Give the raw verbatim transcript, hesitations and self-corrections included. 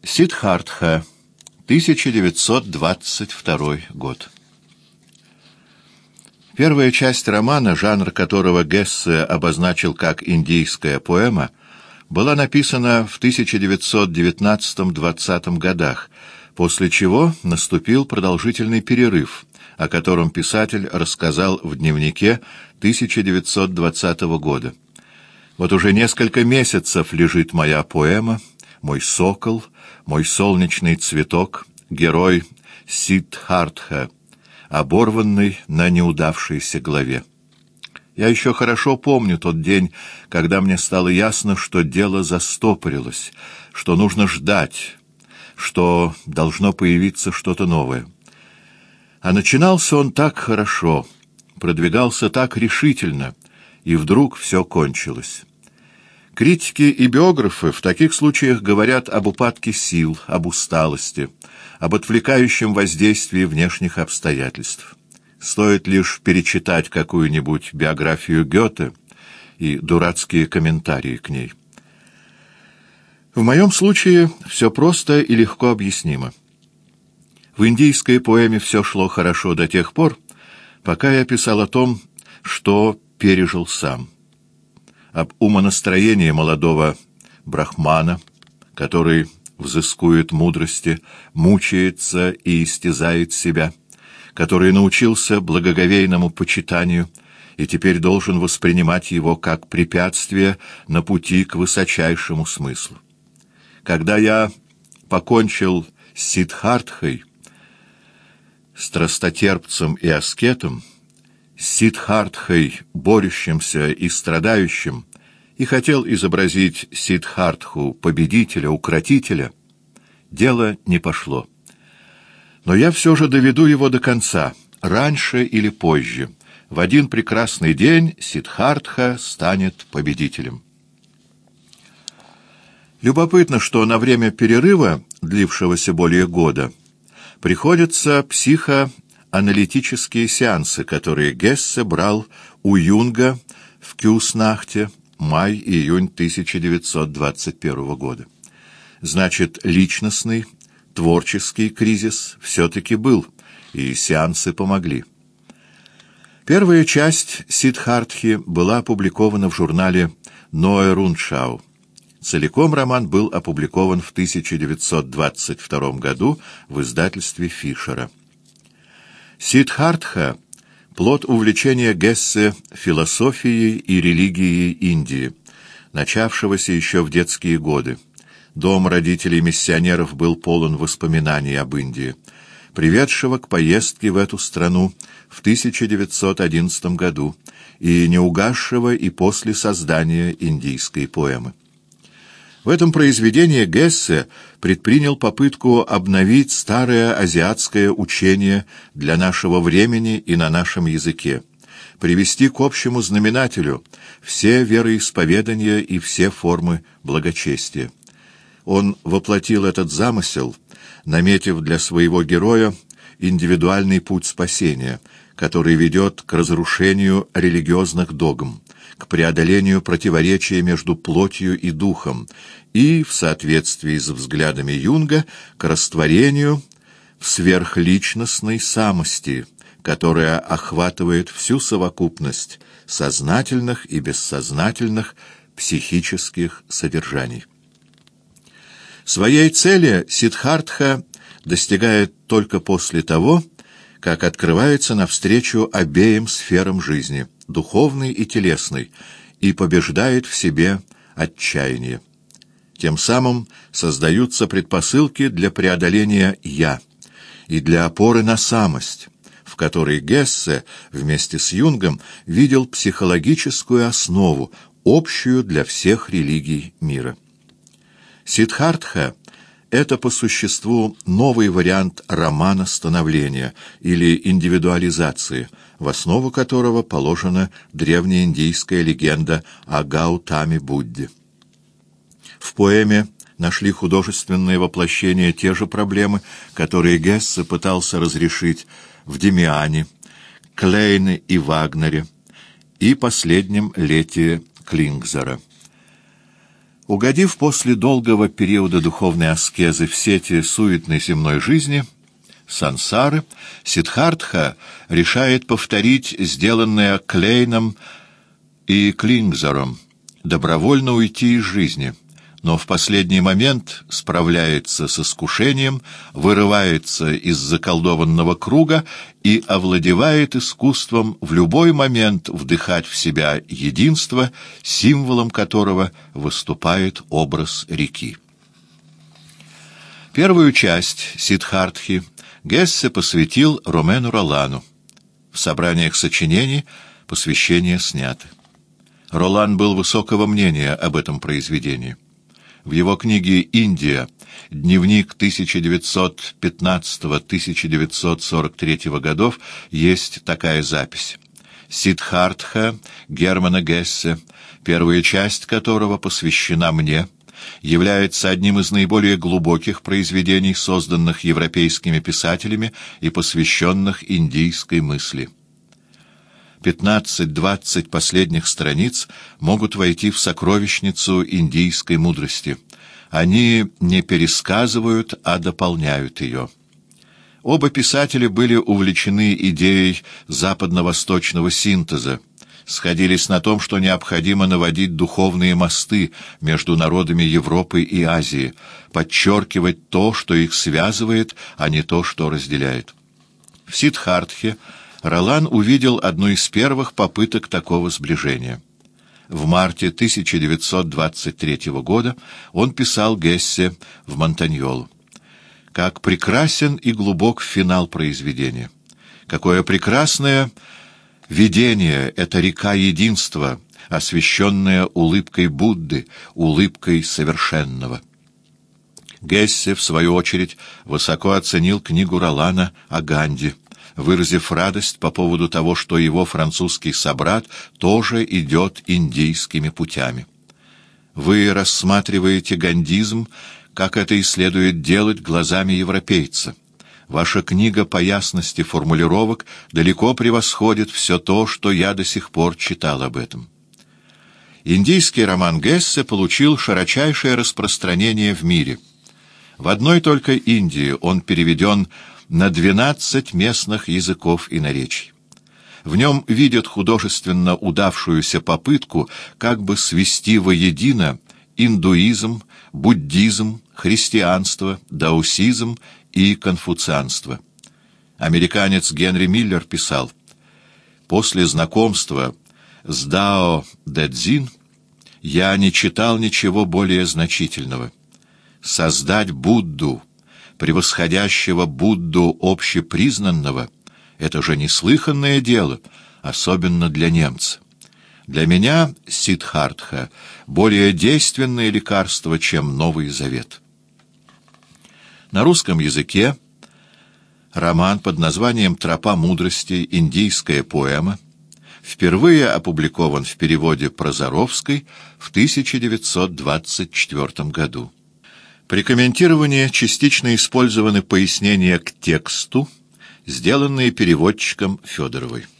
Сиддхартха, тысяча девятьсот двадцать второй год. Первая часть романа, жанр которого Гессе обозначил как индийская поэма, была написана в тысяча девятьсот девятнадцатом-двадцатом годах, после чего наступил продолжительный перерыв, о котором писатель рассказал в дневнике тысяча девятьсот двадцатого года. Вот уже несколько месяцев лежит моя поэма, мой сокол, мой солнечный цветок, герой Сиддхартха, оборванный на неудавшейся главе. Я еще хорошо помню тот день, когда мне стало ясно, что дело застопорилось, что нужно ждать, что должно появиться что-то новое. А начинался он так хорошо, продвигался так решительно, и вдруг все кончилось. Критики и биографы в таких случаях говорят об упадке сил, об усталости, об отвлекающем воздействии внешних обстоятельств. Стоит лишь перечитать какую-нибудь биографию Гёте и дурацкие комментарии к ней. В моем случае все просто и легко объяснимо. В индийской поэме все шло хорошо до тех пор, пока я писал о том, что пережил сам. Об умонастроении молодого брахмана, который взыскует мудрости, мучается и истязает себя, который научился благоговейному почитанию и теперь должен воспринимать его как препятствие на пути к высочайшему смыслу. Когда я покончил с Сиддхартхой, страстотерпцем и аскетом, с Сиддхартхой, борющимся и страдающим, и хотел изобразить Сиддхартху победителя, укротителя, дело не пошло. Но я все же доведу его до конца, раньше или позже. В один прекрасный день Сиддхартха станет победителем. Любопытно, что на время перерыва, длившегося более года, приходятся психоаналитические сеансы, которые Гессе брал у Юнга в Кюснахте, май-июнь тысяча девятьсот двадцать первого года. Значит, личностный, творческий кризис все-таки был, и сеансы помогли. Первая часть Сиддхартхи была опубликована в журнале «Ноэ Рундшау». Целиком роман был опубликован в тысяча девятьсот двадцать втором году в издательстве Фишера. Сиддхартха — плод увлечения Гессе философией и религией Индии, начавшегося еще в детские годы. Дом родителей-миссионеров был полон воспоминаний об Индии, приведшего к поездке в эту страну в тысяча девятьсот одиннадцатом году и не угасшего и после создания индийской поэмы. В этом произведении Гессе предпринял попытку обновить старое азиатское учение для нашего времени и на нашем языке, привести к общему знаменателю все вероисповедания и все формы благочестия. Он воплотил этот замысел, наметив для своего героя индивидуальный путь спасения, который ведет к разрушению религиозных догм, к преодолению противоречия между плотью и духом и, в соответствии с взглядами Юнга, к растворению в сверхличностной самости, которая охватывает всю совокупность сознательных и бессознательных психических содержаний. Своей цели Сиддхартха достигает только после того, как открывается навстречу обеим сферам жизни, духовной и телесной, и побеждает в себе отчаяние. Тем самым создаются предпосылки для преодоления «я» и для опоры на самость, в которой Гессе вместе с Юнгом видел психологическую основу, общую для всех религий мира. Сиддхартха — это по существу новый вариант романа становления или индивидуализации, в основу которого положена древнеиндийская легенда о Гаутаме-Будде. В поэме нашли художественное воплощение те же проблемы, которые Гессе пытался разрешить в «Демиане», Клейне и Вагнере и последнем лете Клингзера. Угодив после долгого периода духовной аскезы в сети суетной земной жизни, сансары, Сиддхартха решает повторить сделанное Клейном и Клингзером, добровольно уйти из жизни, но в последний момент справляется с искушением, вырывается из заколдованного круга и овладевает искусством в любой момент вдыхать в себя единство, символом которого выступает образ реки. Первую часть Сиддхартхи Гессе посвятил Ромену Ролану. В собраниях сочинений посвящения сняты. Ролан был высокого мнения об этом произведении. В его книге «Индия. Дневник тысяча девятьсот пятнадцатого — тысяча девятьсот сорок третьего годов» есть такая запись. «Сиддхартха Германа Гессе, первая часть которого посвящена мне, является одним из наиболее глубоких произведений, созданных европейскими писателями и посвященных индийской мысли». пятнадцать-двадцать последних страниц могут войти в сокровищницу индийской мудрости. Они не пересказывают, а дополняют ее. Оба писателя были увлечены идеей западно-восточного синтеза, сходились на том, что необходимо наводить духовные мосты между народами Европы и Азии, подчеркивать то, что их связывает, а не то, что разделяет. В Сиддхартхе Ролан увидел одну из первых попыток такого сближения. В марте тысяча девятьсот двадцать третьего года он писал Гессе в Монтаньолу: «Как прекрасен и глубок финал произведения! Какое прекрасное видение эта река единства, освещенная улыбкой Будды, улыбкой совершенного!» Гессе, в свою очередь, высоко оценил книгу Ролана о Ганди, выразив радость по поводу того, что его французский собрат тоже идет индийскими путями. Вы рассматриваете гандизм, как это и следует делать глазами европейца. Ваша книга по ясности формулировок далеко превосходит все то, что я до сих пор читал об этом. Индийский роман Гессе получил широчайшее распространение в мире. В одной только Индии он переведен на двенадцать местных языков и наречий. В нем видят художественно удавшуюся попытку как бы свести воедино индуизм, буддизм, христианство, даосизм и конфуцианство. Американец Генри Миллер писал: «После знакомства с Дао Дэ Цзин я не читал ничего более значительного. Создать Будду, превосходящего Будду общепризнанного, это же неслыханное дело, особенно для немца. Для меня Сиддхартха более действенное лекарство, чем Новый Завет». На русском языке роман под названием «Тропа мудрости. Индийская поэма» впервые опубликован в переводе Прозоровской в тысяча девятьсот двадцать четвёртом году. При комментировании частично использованы пояснения к тексту, сделанные переводчиком Федоровой.